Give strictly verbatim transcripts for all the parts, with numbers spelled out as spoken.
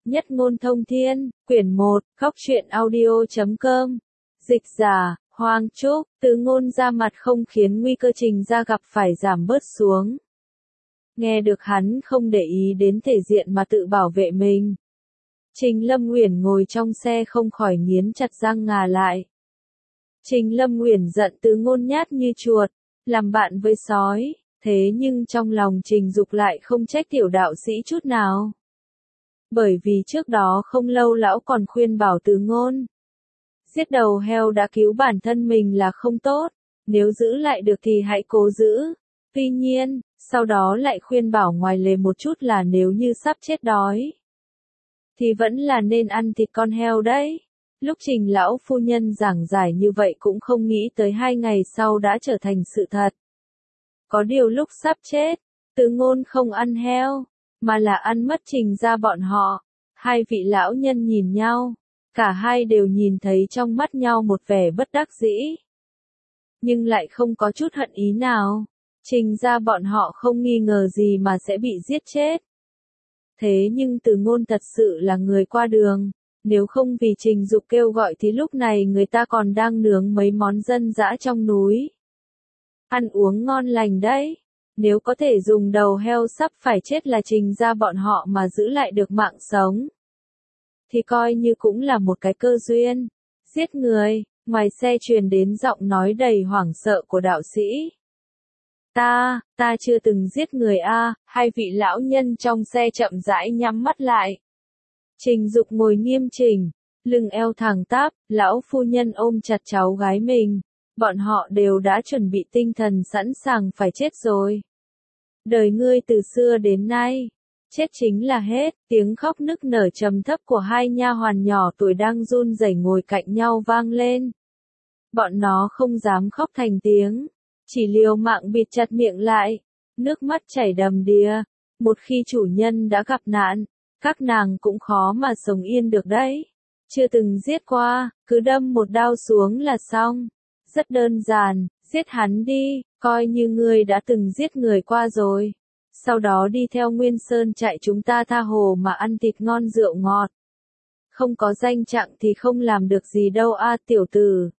Nhất ngôn thông thiên, quyển một, khóc chuyện audio chấm com. Dịch giả, Hoàng Trúc, Từ Ngôn ra mặt không khiến nguy cơ Trình Gia gặp phải giảm bớt xuống. Nghe được hắn không để ý đến thể diện mà tự bảo vệ mình. Trình Lâm Uyển ngồi trong xe không khỏi nghiến chặt răng ngà lại. Trình Lâm Uyển giận Từ Ngôn nhát như chuột, làm bạn với sói, thế nhưng trong lòng Trình Dục lại không trách tiểu đạo sĩ chút nào. Bởi vì trước đó không lâu lão còn khuyên bảo Từ Ngôn. Giết đầu heo đã cứu bản thân mình là không tốt, nếu giữ lại được thì hãy cố giữ. Tuy nhiên, sau đó lại khuyên bảo ngoài lề một chút là nếu như sắp chết đói, thì vẫn là nên ăn thịt con heo đấy. Lúc Trình lão phu nhân giảng giải như vậy cũng không nghĩ tới hai ngày sau đã trở thành sự thật. Có điều lúc sắp chết, Từ Ngôn không ăn heo, mà là ăn mất Trình Gia bọn họ. Hai vị lão nhân nhìn nhau, cả hai đều nhìn thấy trong mắt nhau một vẻ bất đắc dĩ. Nhưng lại không có chút hận ý nào. Trình Gia bọn họ không nghi ngờ gì mà sẽ bị giết chết. Thế nhưng Từ Ngôn thật sự là người qua đường. Nếu không vì Trình Dục kêu gọi thì lúc này người ta còn đang nướng mấy món dân dã trong núi. Ăn uống ngon lành đấy. Nếu có thể dùng đầu heo sắp phải chết là Trình Gia bọn họ mà giữ lại được mạng sống, thì coi như cũng là một cái cơ duyên. Giết người, ngoài xe truyền đến giọng nói đầy hoảng sợ của đạo sĩ. Ta, ta chưa từng giết người a. Hai vị lão nhân trong xe chậm rãi nhắm mắt lại. Trình Dục ngồi nghiêm chỉnh, lưng eo thẳng tắp, lão phu nhân ôm chặt cháu gái mình. Bọn họ đều đã chuẩn bị tinh thần sẵn sàng phải chết rồi. Đời ngươi từ xưa đến nay, chết chính là hết. Tiếng khóc nức nở trầm thấp của hai nha hoàn nhỏ tuổi đang run rẩy ngồi cạnh nhau vang lên. Bọn nó không dám khóc thành tiếng, chỉ liều mạng bịt chặt miệng lại, nước mắt chảy đầm đìa. Một khi chủ nhân đã gặp nạn, các nàng cũng khó mà sống yên được đấy. Chưa từng giết qua, cứ đâm một đao xuống là xong. Rất đơn giản, giết hắn đi, coi như ngươi đã từng giết người qua rồi. Sau đó đi theo Nguyên Sơn chạy chúng ta tha hồ mà ăn thịt ngon rượu ngọt. Không có danh trạng thì không làm được gì đâu a tiểu tử.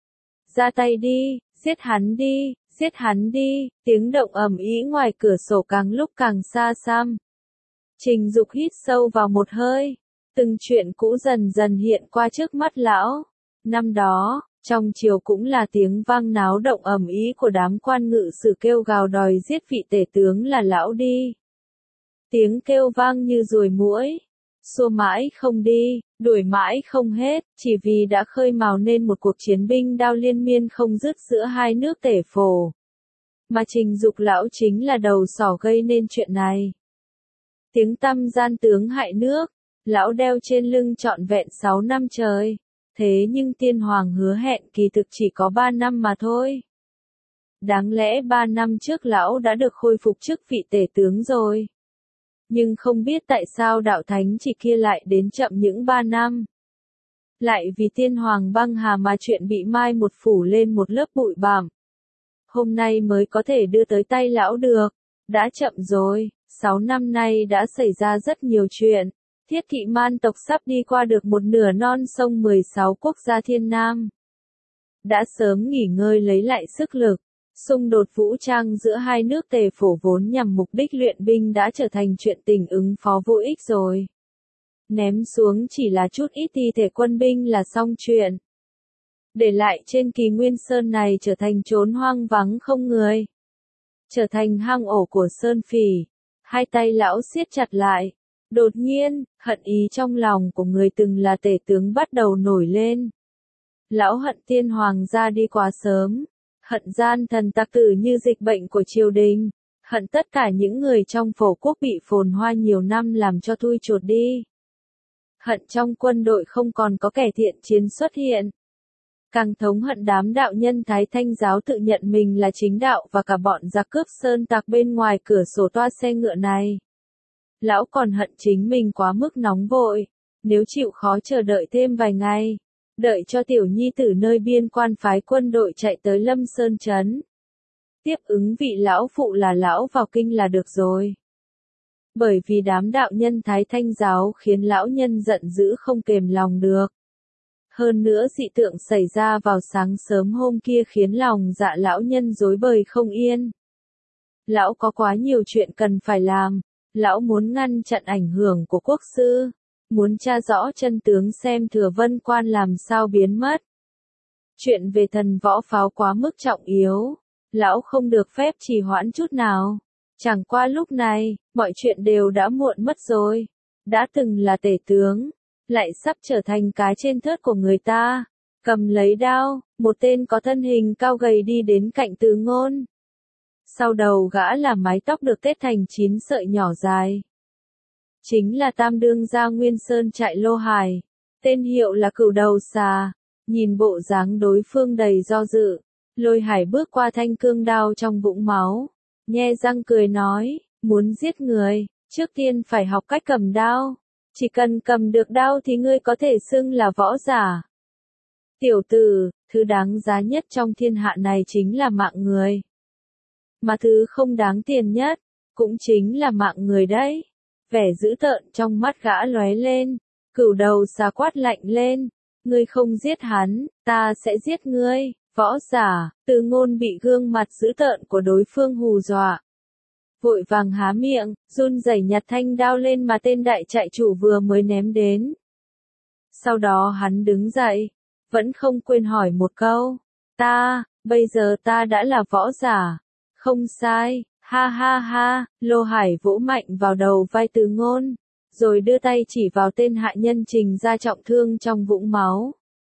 Ra tay đi, giết hắn đi, giết hắn đi, tiếng động ầm ĩ ngoài cửa sổ càng lúc càng xa xăm. Trình Dục hít sâu vào một hơi, từng chuyện cũ dần dần hiện qua trước mắt lão. Năm đó, trong triều cũng là tiếng vang náo động ầm ĩ của đám quan ngự sử kêu gào đòi giết vị tể tướng là lão đi. Tiếng kêu vang như ruồi muỗi, xua mãi không đi, đuổi mãi không hết, chỉ vì đã khơi mào nên một cuộc chiến binh đao liên miên không dứt giữa hai nước tể phổ. Mà Trình Dục lão chính là đầu sỏ gây nên chuyện này. Tiếng tăm gian tướng hại nước, lão đeo trên lưng trọn vẹn sáu năm trời. Thế nhưng tiên hoàng hứa hẹn kỳ thực chỉ có ba năm mà thôi. Đáng lẽ ba năm trước lão đã được khôi phục chức vị tể tướng rồi. Nhưng không biết tại sao đạo thánh chỉ kia lại đến chậm những ba năm. Lại vì tiên hoàng băng hà mà chuyện bị mai một phủ lên một lớp bụi bặm. Hôm nay mới có thể đưa tới tay lão được. Đã chậm rồi, sáu năm nay đã xảy ra rất nhiều chuyện. Thiết Thị Man tộc sắp đi qua được một nửa non sông mười sáu quốc gia thiên nam. Đã sớm nghỉ ngơi lấy lại sức lực. Xung đột vũ trang giữa hai nước tề phổ vốn nhằm mục đích luyện binh đã trở thành chuyện tình ứng phó vô ích rồi. Ném xuống chỉ là chút ít thi thể quân binh là xong chuyện. Để lại trên Kỳ Nguyên Sơn này trở thành chốn hoang vắng không người. Trở thành hang ổ của sơn phỉ. Hai tay lão siết chặt lại. Đột nhiên, hận ý trong lòng của người từng là tể tướng bắt đầu nổi lên. Lão hận tiên hoàng ra đi quá sớm. Hận gian thần tặc tử như dịch bệnh của triều đình. Hận tất cả những người trong phổ quốc bị phồn hoa nhiều năm làm cho thui chột đi. Hận trong quân đội không còn có kẻ thiện chiến xuất hiện. Càng thống hận đám đạo nhân Thái Thanh giáo tự nhận mình là chính đạo và cả bọn giặc cướp sơn tặc bên ngoài cửa sổ toa xe ngựa này. Lão còn hận chính mình quá mức nóng vội. Nếu chịu khó chờ đợi thêm vài ngày, đợi cho tiểu nhi tử nơi biên quan phái quân đội chạy tới Lâm Sơn Trấn. Tiếp ứng vị lão phụ là lão vào kinh là được rồi. Bởi vì đám đạo nhân Thái Thanh giáo khiến lão nhân giận dữ không kềm lòng được. Hơn nữa dị tượng xảy ra vào sáng sớm hôm kia khiến lòng dạ lão nhân rối bời không yên. Lão có quá nhiều chuyện cần phải làm, lão muốn ngăn chặn ảnh hưởng của quốc sư, muốn tra rõ chân tướng xem Thừa Vân Quan làm sao biến mất. Chuyện về thần võ pháo quá mức trọng yếu, lão không được phép trì hoãn chút nào. Chẳng qua lúc này, mọi chuyện đều đã muộn mất rồi. Đã từng là tể tướng, lại sắp trở thành cái trên thớt của người ta. Cầm lấy đao, một tên có thân hình cao gầy đi đến cạnh Từ Ngôn. Sau đầu gã là mái tóc được tết thành chín sợi nhỏ dài. Chính là tam đương gia Nguyên Sơn Trại Lô Hải, tên hiệu là Cửu Đầu Xà. Nhìn bộ dáng đối phương đầy do dự, Lôi Hải bước qua thanh cương đao trong vũng máu, nhe răng cười nói, muốn giết người, trước tiên phải học cách cầm đao. Chỉ cần cầm được đao thì ngươi có thể xưng là võ giả. Tiểu tử, thứ đáng giá nhất trong thiên hạ này chính là mạng người. Mà thứ không đáng tiền nhất, cũng chính là mạng người đấy. Vẻ dữ tợn trong mắt gã lóe lên, Cửu Đầu Xà quát lạnh lên, ngươi không giết hắn, ta sẽ giết ngươi. Võ giả, Từ Ngôn bị gương mặt dữ tợn của đối phương hù dọa. Vội vàng há miệng, run rẩy nhặt thanh đao lên mà tên đại trại chủ vừa mới ném đến. Sau đó hắn đứng dậy, vẫn không quên hỏi một câu, ta, bây giờ ta đã là võ giả. Không sai, ha ha ha, Lô Hải vỗ mạnh vào đầu vai Từ Ngôn, rồi đưa tay chỉ vào tên hạ nhân Trình ra trọng thương trong vũng máu.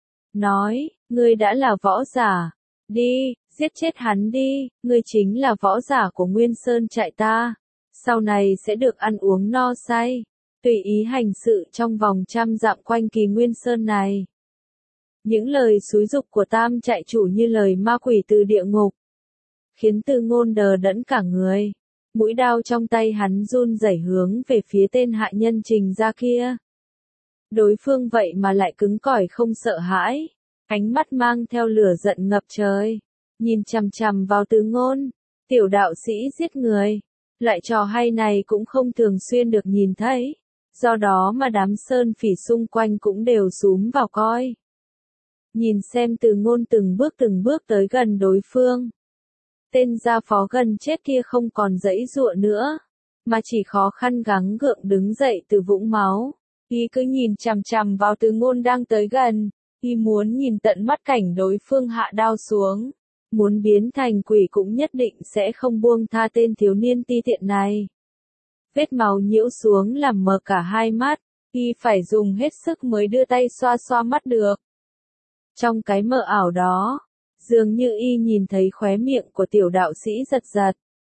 Nói, ngươi đã là võ giả, đi, giết chết hắn đi, ngươi chính là võ giả của Nguyên Sơn Trại ta, sau này sẽ được ăn uống no say, tùy ý hành sự trong vòng trăm dặm quanh kỳ Nguyên Sơn này. Những lời xúi giục của tam trại chủ như lời ma quỷ từ địa ngục, khiến Từ Ngôn đờ đẫn cả người, mũi đao trong tay hắn run rẩy hướng về phía tên hạ nhân Trình ra kia. Đối phương vậy mà lại cứng cỏi không sợ hãi, ánh mắt mang theo lửa giận ngập trời, nhìn chằm chằm vào Từ Ngôn, tiểu đạo sĩ giết người, loại trò hay này cũng không thường xuyên được nhìn thấy, do đó mà đám sơn phỉ xung quanh cũng đều xúm vào coi. Nhìn xem Từ Ngôn từng bước từng bước tới gần đối phương. Tên gia phó gần chết kia không còn giãy giụa nữa, mà chỉ khó khăn gắng gượng đứng dậy từ vũng máu. Y cứ nhìn chằm chằm vào Từ Ngôn đang tới gần, y muốn nhìn tận mắt cảnh đối phương hạ đao xuống, muốn biến thành quỷ cũng nhất định sẽ không buông tha tên thiếu niên ti tiện này. Vết máu nhiễu xuống làm mờ cả hai mắt, y phải dùng hết sức mới đưa tay xoa xoa mắt được. Trong cái mờ ảo đó, dường như y nhìn thấy khóe miệng của tiểu đạo sĩ giật giật.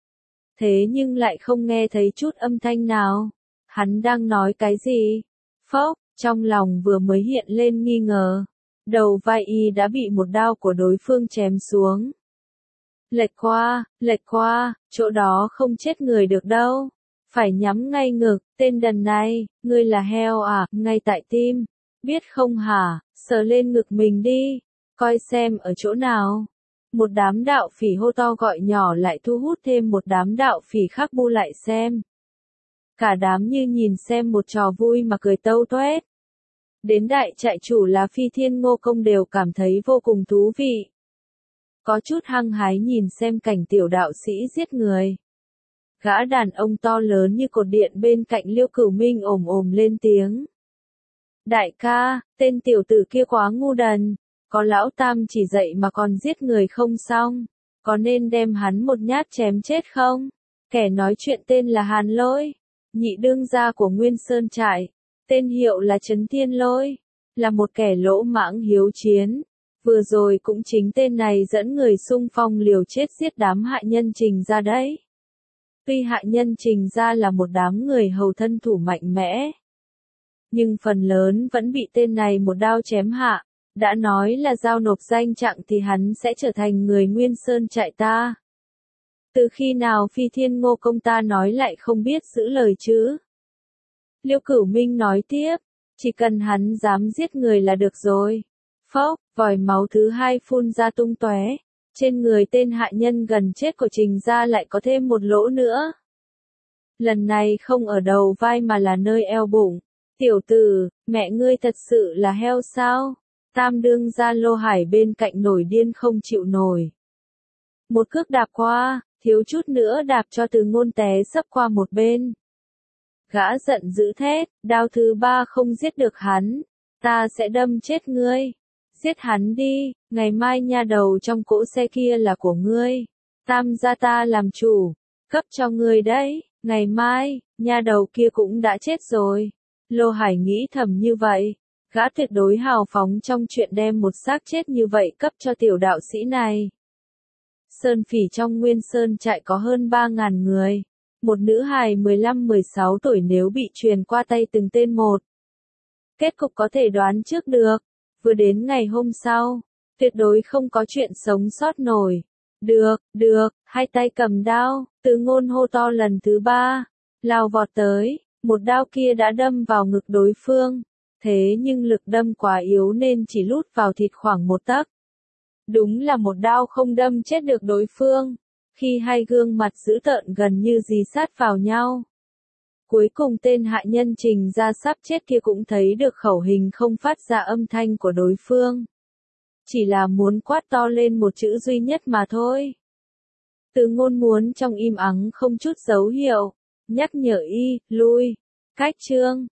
Thế nhưng lại không nghe thấy chút âm thanh nào. Hắn đang nói cái gì? Phốc, trong lòng vừa mới hiện lên nghi ngờ. Đầu vai y đã bị một đao của đối phương chém xuống. Lệch qua, lệch qua, chỗ đó không chết người được đâu. Phải nhắm ngay ngực, tên đần này, ngươi là heo à, ngay tại tim. Biết không hả, sờ lên ngực mình đi, coi xem ở chỗ nào. Một đám đạo phỉ hô to gọi nhỏ lại thu hút thêm một đám đạo phỉ khác bu lại xem. Cả đám như nhìn xem một trò vui mà cười tâu toét. Đến đại trại chủ là Phi Thiên Ngô Công đều cảm thấy vô cùng thú vị. Có chút hăng hái nhìn xem cảnh tiểu đạo sĩ giết người. Gã đàn ông to lớn như cột điện bên cạnh Liêu Cửu Minh ồm ồm lên tiếng. Đại ca, tên tiểu tử kia quá ngu đần, có lão tam chỉ dạy mà còn giết người không xong, có nên đem hắn một nhát chém chết không? Kẻ nói chuyện tên là Hàn Lôi, nhị đương gia của Nguyên Sơn Trại, tên hiệu là Trấn Thiên Lôi, là một kẻ lỗ mãng hiếu chiến. Vừa rồi cũng chính tên này dẫn người xung phong liều chết giết đám hạ nhân Trình ra đấy. Tuy hạ nhân Trình ra là một đám người hầu thân thủ mạnh mẽ, nhưng phần lớn vẫn bị tên này một đao chém hạ. Đã nói là giao nộp danh trạng thì hắn sẽ trở thành người Nguyên Sơn Trại ta. Từ khi nào Phi Thiên Ngô Công ta nói lại không biết giữ lời chứ? Liêu Cửu Minh nói tiếp, chỉ cần hắn dám giết người là được rồi. Phốc, vòi máu thứ hai phun ra tung tóe. Trên người tên hạ nhân gần chết của Trình gia lại có thêm một lỗ nữa. lần này không ở đầu vai mà là nơi eo bụng. Tiểu tử, mẹ ngươi thật sự là heo sao? Tam đương gia Lô Hải bên cạnh nổi điên không chịu nổi. Một cước đạp qua, thiếu chút nữa đạp cho Từ Ngôn té sấp qua một bên. Gã giận dữ thét, đao thứ ba không giết được hắn, ta sẽ đâm chết ngươi. Giết hắn đi, ngày mai nha đầu trong cỗ xe kia là của ngươi. Tam gia ta làm chủ, cấp cho ngươi đấy, ngày mai, nha đầu kia cũng đã chết rồi. Lô Hải nghĩ thầm như vậy, gã tuyệt đối hào phóng trong chuyện đem một xác chết như vậy cấp cho tiểu đạo sĩ này. Sơn phỉ trong Nguyên Sơn trại có hơn ba ngàn người. Một nữ hài mười lăm mười sáu tuổi nếu bị truyền qua tay từng tên một. Kết cục có thể đoán trước được. Vừa đến ngày hôm sau, tuyệt đối không có chuyện sống sót nổi. Được, được, hai tay cầm đao, Từ Ngôn hô to lần thứ ba. Lao vọt tới, một đao kia đã đâm vào ngực đối phương. Thế nhưng lực đâm quá yếu nên chỉ lút vào thịt khoảng một tấc. Đúng là một đao không đâm chết được đối phương. Khi hai gương mặt dữ tợn gần như dí sát vào nhau. Cuối cùng tên hạ nhân Trình ra sắp chết kia cũng thấy được khẩu hình không phát ra âm thanh của đối phương. Chỉ là muốn quát to lên một chữ duy nhất mà thôi. Từ Ngôn muốn trong im ắng không chút dấu hiệu, nhắc nhở y, lui, cách chương.